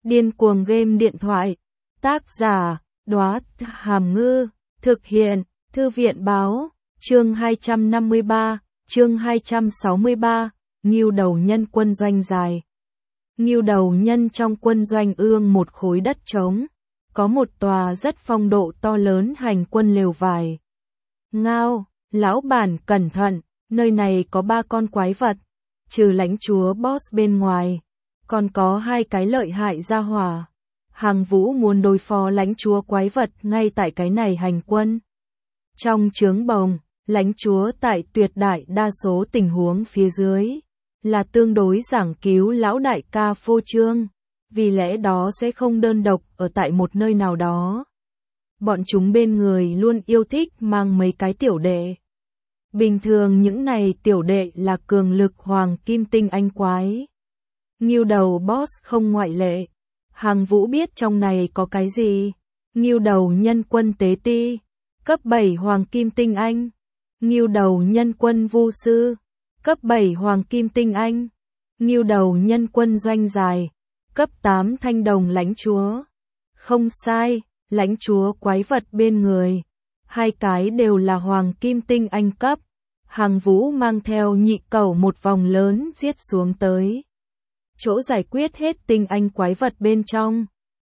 Điên cuồng game điện thoại. Tác giả, Đóa Hàm Ngư. Thực hiện, Thư viện báo. Chương 253, chương 263, Ngưu đầu nhân quân doanh dài. Ngưu đầu nhân trong quân doanh ương một khối đất trống. Có một tòa rất phong độ to lớn hành quân lều vải. Ngao, lão bản cẩn thận, nơi này có 3 con quái vật. Trừ lãnh chúa boss bên ngoài, còn có 2 cái lợi hại gia hỏa. Hàng Vũ muốn đối phó lãnh chúa quái vật ngay tại cái này hành quân. Trong trướng bồng, lãnh chúa tại tuyệt đại đa số tình huống phía dưới là tương đối giảng cứu lão đại ca phô trương, vì lẽ đó sẽ không đơn độc ở tại một nơi nào đó. Bọn chúng bên người luôn yêu thích mang mấy cái tiểu đệ. Bình thường những này tiểu đệ là cường lực hoàng kim tinh anh quái. Ngưu đầu boss không ngoại lệ. Hàng Vũ biết trong này có cái gì. Ngưu đầu nhân quân tế ti, cấp 7 hoàng kim tinh anh. Ngưu đầu nhân quân vu sư, cấp 7 hoàng kim tinh anh. Ngưu đầu nhân quân doanh dài, cấp 8 thanh đồng lãnh chúa. Không sai, lãnh chúa quái vật bên người. 2 cái đều là hoàng kim tinh anh cấp. Hàng Vũ mang theo nhị cẩu một vòng lớn giết xuống tới. Chỗ giải quyết hết tinh anh quái vật bên trong,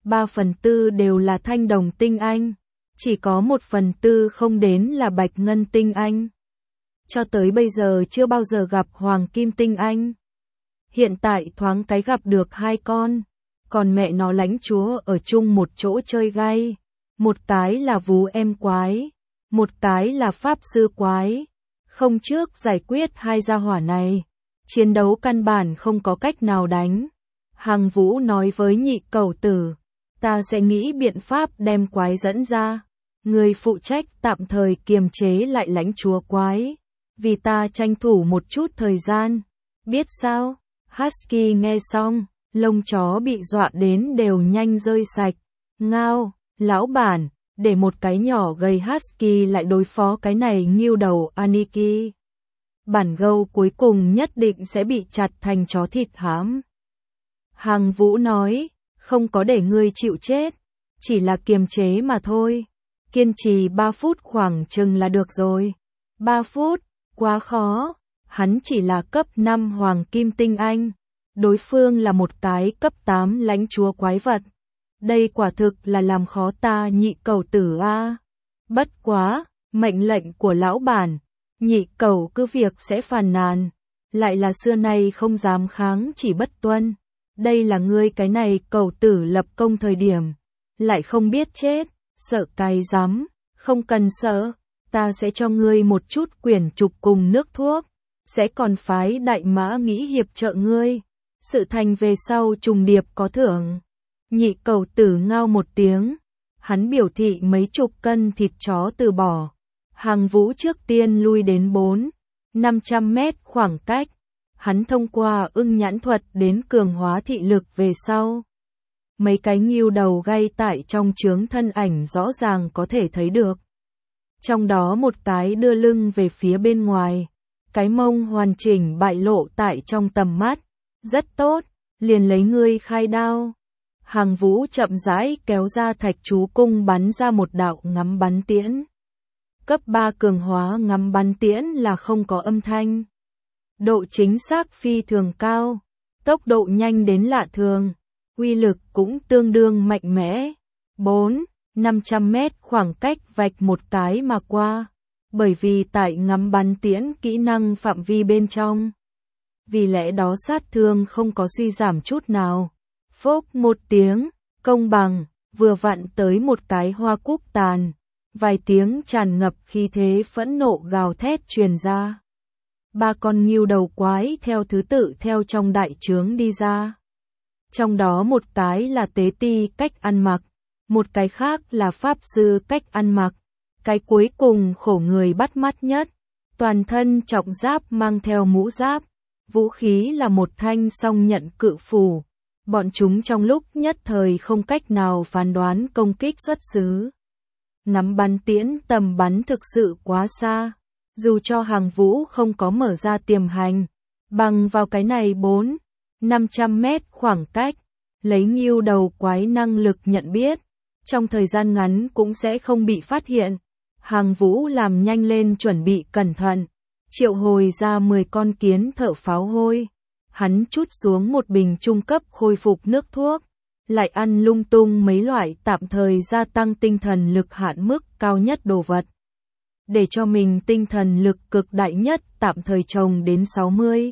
3/4 đều là thanh đồng tinh anh, chỉ có 1/4 không đến là bạch ngân tinh anh. Cho tới bây giờ chưa bao giờ gặp hoàng kim tinh anh. Hiện tại thoáng cái gặp được 2 con, còn mẹ nó lãnh chúa ở chung một chỗ chơi gay. Một cái là vú em quái, một cái là pháp sư quái. Không trước giải quyết 2 gia hỏa này, chiến đấu căn bản không có cách nào đánh. Hàng Vũ nói với nhị cẩu tử, ta sẽ nghĩ biện pháp đem quái dẫn ra. Người phụ trách tạm thời kiềm chế lại lãnh chúa quái, vì ta tranh thủ một chút thời gian. Biết sao? Husky nghe xong, lông chó bị dọa đến đều nhanh rơi sạch. Ngao, lão bản, để một cái nhỏ gầy Husky lại đối phó cái này ngưu đầu Aniki. Bản gâu cuối cùng nhất định sẽ bị chặt thành chó thịt hám. Hàng Vũ nói, không có để ngươi chịu chết, chỉ là kiềm chế mà thôi. Kiên trì 3 phút khoảng chừng là được rồi. 3 phút, quá khó. Hắn chỉ là cấp 5 hoàng kim tinh anh. Đối phương là một cái cấp 8 lãnh chúa quái vật. Đây quả thực là làm khó ta nhị cẩu tử a. Bất quá, mệnh lệnh của lão bản, nhị cẩu cứ việc sẽ phàn nàn, lại là xưa nay không dám kháng chỉ bất tuân. Đây là ngươi cái này cẩu tử lập công thời điểm, lại không biết chết, sợ cái rắm, không cần sợ, ta sẽ cho ngươi một chút quyển trục cùng nước thuốc, sẽ còn phái đại mã nghĩ hiệp trợ ngươi, sự thành về sau trùng điệp có thưởng. Nhị cẩu tử ngao một tiếng, hắn biểu thị mấy chục cân thịt chó từ bỏ. Hàng Vũ trước tiên lui đến 400-500 mét khoảng cách, hắn thông qua ưng nhãn thuật đến cường hóa thị lực về sau. Mấy cái ngưu đầu gay tại trong trướng thân ảnh rõ ràng có thể thấy được. Trong đó một cái đưa lưng về phía bên ngoài, cái mông hoàn chỉnh bại lộ tại trong tầm mắt. Rất tốt, liền lấy ngươi khai đao. Hàng Vũ chậm rãi kéo ra thạch chú cung bắn ra một đạo ngắm bắn tiễn. Cấp 3 cường hóa ngắm bắn tiễn là không có âm thanh. Độ chính xác phi thường cao, tốc độ nhanh đến lạ thường, uy lực cũng tương đương mạnh mẽ. 400-500 mét khoảng cách vạch một cái mà qua, bởi vì tại ngắm bắn tiễn kỹ năng phạm vi bên trong. Vì lẽ đó sát thương không có suy giảm chút nào. Phốc một tiếng, công bằng, vừa vặn tới một cái hoa cúc tàn. Vài tiếng tràn ngập khí thế phẫn nộ gào thét truyền ra. 3 con ngưu đầu quái theo thứ tự theo trong đại trướng đi ra. Trong đó một cái là tế ti cách ăn mặc, một cái khác là pháp sư cách ăn mặc. Cái cuối cùng khổ người bắt mắt nhất, toàn thân trọng giáp mang theo mũ giáp, vũ khí là một thanh song nhận cự phủ. Bọn chúng trong lúc nhất thời không cách nào phán đoán công kích xuất xứ. Ngắm bắn tiễn tầm bắn thực sự quá xa, dù cho Hàng Vũ không có mở ra tiềm hành, bằng vào cái này 400-500 mét khoảng cách, lấy Ngưu Đầu Quái năng lực nhận biết, trong thời gian ngắn cũng sẽ không bị phát hiện. Hàng Vũ làm nhanh lên chuẩn bị cẩn thận, triệu hồi ra 10 con kiến thợ pháo hôi. Hắn trút xuống một bình trung cấp khôi phục nước thuốc, lại ăn lung tung mấy loại tạm thời gia tăng tinh thần lực hạn mức cao nhất đồ vật. Để cho mình tinh thần lực cực đại nhất tạm thời trồng đến 60.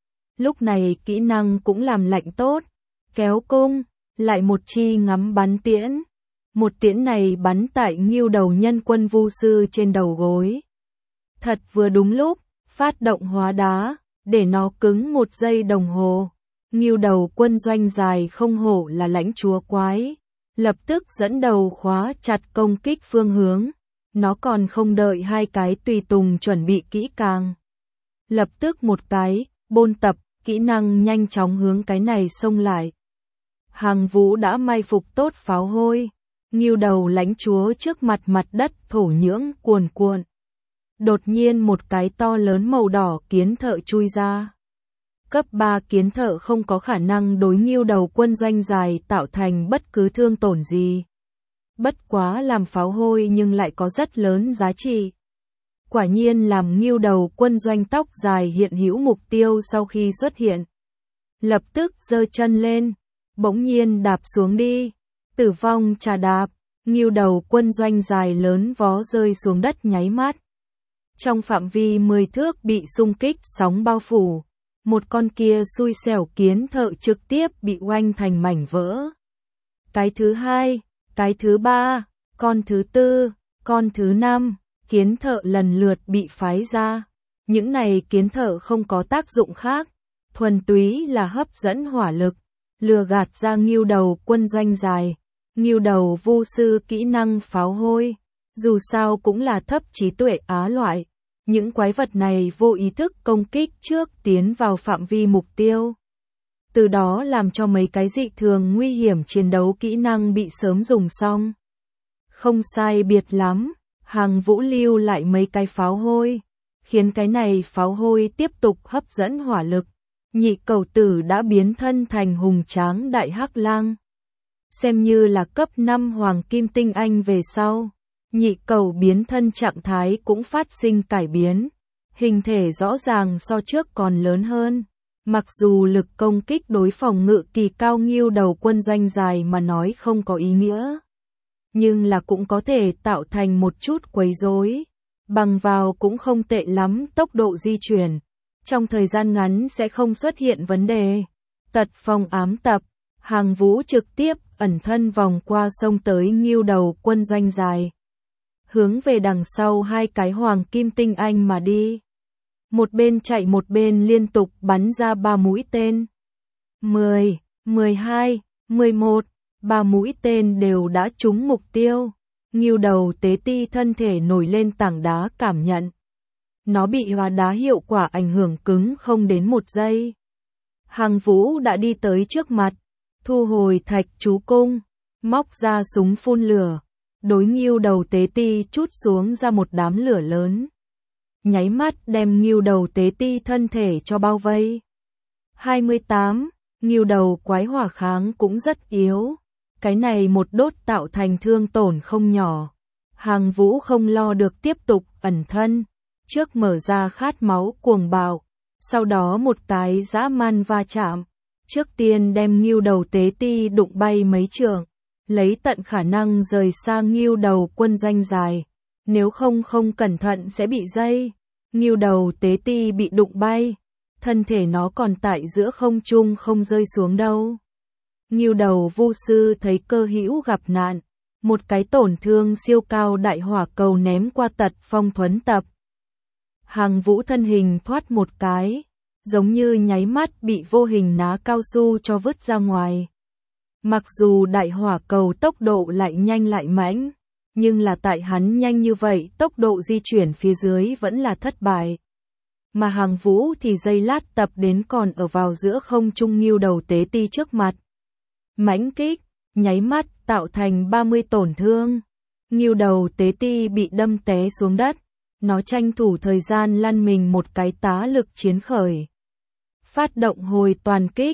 Lúc này kỹ năng cũng làm lạnh tốt, kéo cung, lại một chi ngắm bắn tiễn. Một tiễn này bắn tại Ngưu Đầu nhân quân vu sư trên đầu gối. Thật vừa đúng lúc, phát động hóa đá, để nó cứng 1 giây đồng hồ. Ngưu Đầu quân doanh dài không hổ là lãnh chúa quái, lập tức dẫn đầu khóa chặt công kích phương hướng. Nó còn không đợi 2 cái tùy tùng chuẩn bị kỹ càng. Lập tức một cái, bôn tập, kỹ năng nhanh chóng hướng cái này xông lại. Hàng Vũ đã may phục tốt pháo hôi. Ngưu Đầu lãnh chúa trước mặt mặt đất thổ nhưỡng cuồn cuộn. Đột nhiên một cái to lớn màu đỏ kiến thợ chui ra. Cấp 3 kiến thợ không có khả năng đối Ngưu Đầu quân doanh dài tạo thành bất cứ thương tổn gì. Bất quá làm pháo hôi nhưng lại có rất lớn giá trị. Quả nhiên làm Ngưu Đầu quân doanh tóc dài hiện hữu mục tiêu sau khi xuất hiện. Lập tức giơ chân lên, bỗng nhiên đạp xuống đi. Tử vong trà đạp, Ngưu Đầu quân doanh dài lớn vó rơi xuống đất nháy mắt. Trong phạm vi 10 thước bị xung kích sóng bao phủ, một con kia xui xẻo kiến thợ trực tiếp bị oanh thành mảnh vỡ. Cái thứ 2, cái thứ 3, con thứ 4, con thứ 5, kiến thợ lần lượt bị phái ra. Những này kiến thợ không có tác dụng khác, thuần túy là hấp dẫn hỏa lực, lừa gạt ra Ngưu Đầu quân doanh dài. Ngưu Đầu vu sư kỹ năng pháo hôi, dù sao cũng là thấp trí tuệ á loại. Những quái vật này vô ý thức công kích trước tiến vào phạm vi mục tiêu. Từ đó làm cho mấy cái dị thường nguy hiểm chiến đấu kỹ năng bị sớm dùng xong. Không sai biệt lắm, Hàng Vũ lưu lại mấy cái pháo hôi, khiến cái này pháo hôi tiếp tục hấp dẫn hỏa lực. Nhị cầu tử đã biến thân thành hùng tráng đại hắc lang. Xem như là cấp 5 hoàng kim tinh anh về sau. Nhị cầu biến thân trạng thái cũng phát sinh cải biến. Hình thể rõ ràng so trước còn lớn hơn. Mặc dù lực công kích đối phòng ngự kỳ cao Ngưu Đầu quân doanh dài mà nói không có ý nghĩa. Nhưng là cũng có thể tạo thành một chút quấy rối. Bằng vào cũng không tệ lắm, tốc độ di chuyển. Trong thời gian ngắn sẽ không xuất hiện vấn đề. Tật phong ám tập, Hàng Vũ trực tiếp ẩn thân vòng qua sông tới Ngưu Đầu quân doanh dài. Hướng về đằng sau 2 cái hoàng kim tinh anh mà đi. Một bên chạy một bên liên tục bắn ra 3 mũi tên. 10, 12, 11, 3 mũi tên đều đã trúng mục tiêu. Ngưu Đầu tế ti thân thể nổi lên tảng đá cảm nhận. Nó bị hóa đá hiệu quả ảnh hưởng cứng không đến 1 giây. Hàng Vũ đã đi tới trước mặt, thu hồi thạch chú cung, móc ra súng phun lửa. Đối Ngưu Đầu tế ti trút xuống ra một đám lửa lớn. Nháy mắt đem Ngưu Đầu tế ti thân thể cho bao vây. 28. Ngưu Đầu quái hỏa kháng cũng rất yếu. Cái này một đốt tạo thành thương tổn không nhỏ. Hàng Vũ không lo được tiếp tục ẩn thân. Trước mở ra khát máu cuồng bạo. Sau đó một cái dã man va chạm. Trước tiên đem Ngưu Đầu tế ti đụng bay mấy trượng. Lấy tận khả năng rời xa Ngưu Đầu quân doanh dài. Nếu không cẩn thận sẽ bị dây. Ngưu Đầu tế ti bị đụng bay. Thân thể nó còn tại giữa không trung không rơi xuống đâu. Ngưu Đầu vu sư thấy cơ hữu gặp nạn. Một cái tổn thương siêu cao đại hỏa cầu ném qua tật phong thuấn tập. Hàng Vũ thân hình thoát một cái. Giống như nháy mắt bị vô hình ná cao su cho vứt ra ngoài. Mặc dù đại hỏa cầu tốc độ lại nhanh lại mãnh, nhưng là tại hắn nhanh như vậy tốc độ di chuyển phía dưới vẫn là thất bại. Mà Hàng Vũ thì giây lát tập đến còn ở vào giữa không trung Ngưu Đầu tế ti trước mặt. Mãnh kích, nháy mắt tạo thành 30 tổn thương. Ngưu Đầu tế ti bị đâm té xuống đất, nó tranh thủ thời gian lăn mình một cái tá lực chiến khởi. Phát động hồi toàn kích,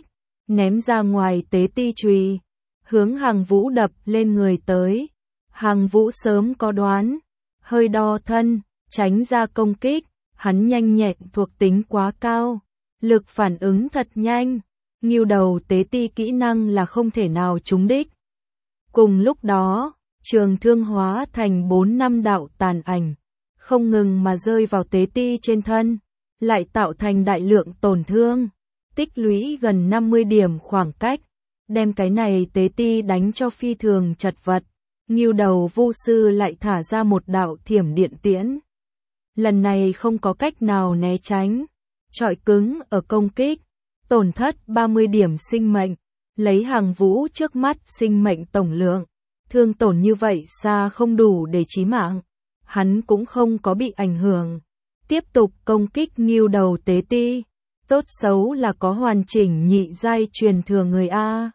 ném ra ngoài tế ti chùy, hướng Hàng Vũ đập lên người tới. Hàng Vũ sớm có đoán, hơi đo thân, tránh ra công kích, hắn nhanh nhẹn thuộc tính quá cao, lực phản ứng thật nhanh, nghưu đầu tế ti kỹ năng là không thể nào trúng đích. Cùng lúc đó, trường thương hóa thành 4-5 đạo tàn ảnh, không ngừng mà rơi vào tế ti trên thân, lại tạo thành đại lượng tổn thương, tích lũy gần 50 điểm khoảng cách, đem cái này tế ti đánh cho phi thường chật vật. Nghưu đầu vu sư lại thả ra một đạo thiểm điện tiễn. Lần này không có cách nào né tránh, chọi cứng ở công kích, tổn thất 30 điểm sinh mệnh, lấy Hàng Vũ trước mắt sinh mệnh tổng lượng, thương tổn như vậy xa không đủ để chí mạng, hắn cũng không có bị ảnh hưởng. Tiếp tục công kích nghưu đầu tế ti, tốt xấu là có hoàn chỉnh nhị giai truyền thừa người A.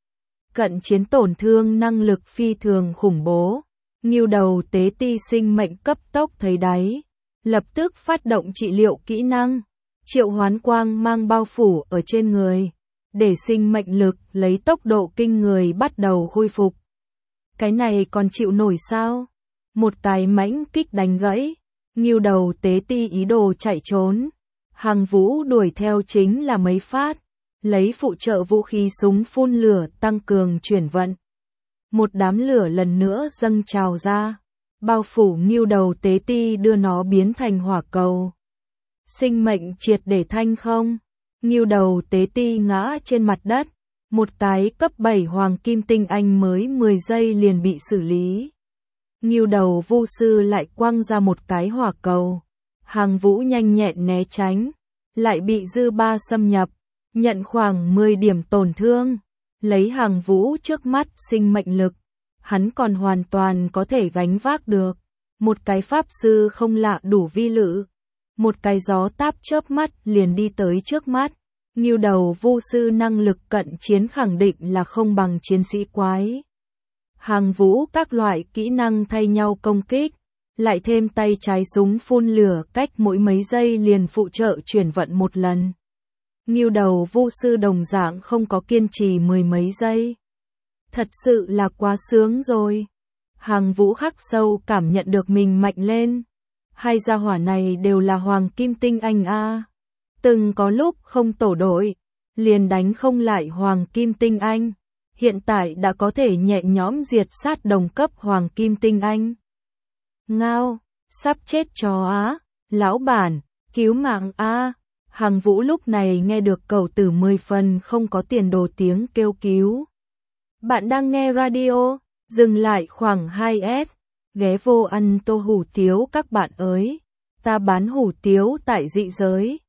Cận chiến tổn thương năng lực phi thường khủng bố, nghưu đầu tế ti sinh mệnh cấp tốc thấy đáy, lập tức phát động trị liệu kỹ năng, triệu hoán quang mang bao phủ ở trên người, để sinh mệnh lực lấy tốc độ kinh người bắt đầu khôi phục. Cái này còn chịu nổi sao? Một cái mãnh kích đánh gãy, nghưu đầu tế ti ý đồ chạy trốn, Hàng Vũ đuổi theo chính là mấy phát, lấy phụ trợ vũ khí súng phun lửa tăng cường chuyển vận. Một đám lửa lần nữa dâng trào ra, bao phủ nghưu đầu tế ti đưa nó biến thành hỏa cầu. Sinh mệnh triệt để thanh không, nghưu đầu tế ti ngã trên mặt đất, một cái cấp 7 hoàng kim tinh anh mới 10 giây liền bị xử lý. Nghưu đầu vu sư lại quăng ra một cái hỏa cầu, Hàng Vũ nhanh nhẹn né tránh, lại bị dư ba xâm nhập, nhận khoảng 10 điểm tổn thương, lấy Hàng Vũ trước mắt sinh mệnh lực, hắn còn hoàn toàn có thể gánh vác được. Một cái pháp sư không lạ đủ vi lự, một cái gió táp chớp mắt liền đi tới trước mắt. Nghưu đầu vu sư năng lực cận chiến khẳng định là không bằng chiến sĩ quái. Hàng Vũ các loại kỹ năng thay nhau công kích, lại thêm tay trái súng phun lửa cách mỗi mấy giây liền phụ trợ chuyển vận một lần. Nghưu đầu vu sư đồng dạng không có kiên trì 10 mấy giây. Thật sự là quá sướng rồi. Hàng Vũ khắc sâu cảm nhận được mình mạnh lên. Hai gia hỏa này đều là hoàng kim tinh anh A. Từng có lúc không tổ đội, liền đánh không lại hoàng kim tinh anh. Hiện tại đã có thể nhẹ nhõm diệt sát đồng cấp hoàng kim tinh anh. Ngao, sắp chết chó á, lão bản, cứu mạng A. Hàng Vũ lúc này nghe được cầu từ 10 phần không có tiền đồ tiếng kêu cứu. Bạn đang nghe radio, dừng lại khoảng 2S, ghé vô ăn tô hủ tiếu các bạn ơi. Ta bán hủ tiếu tại dị giới.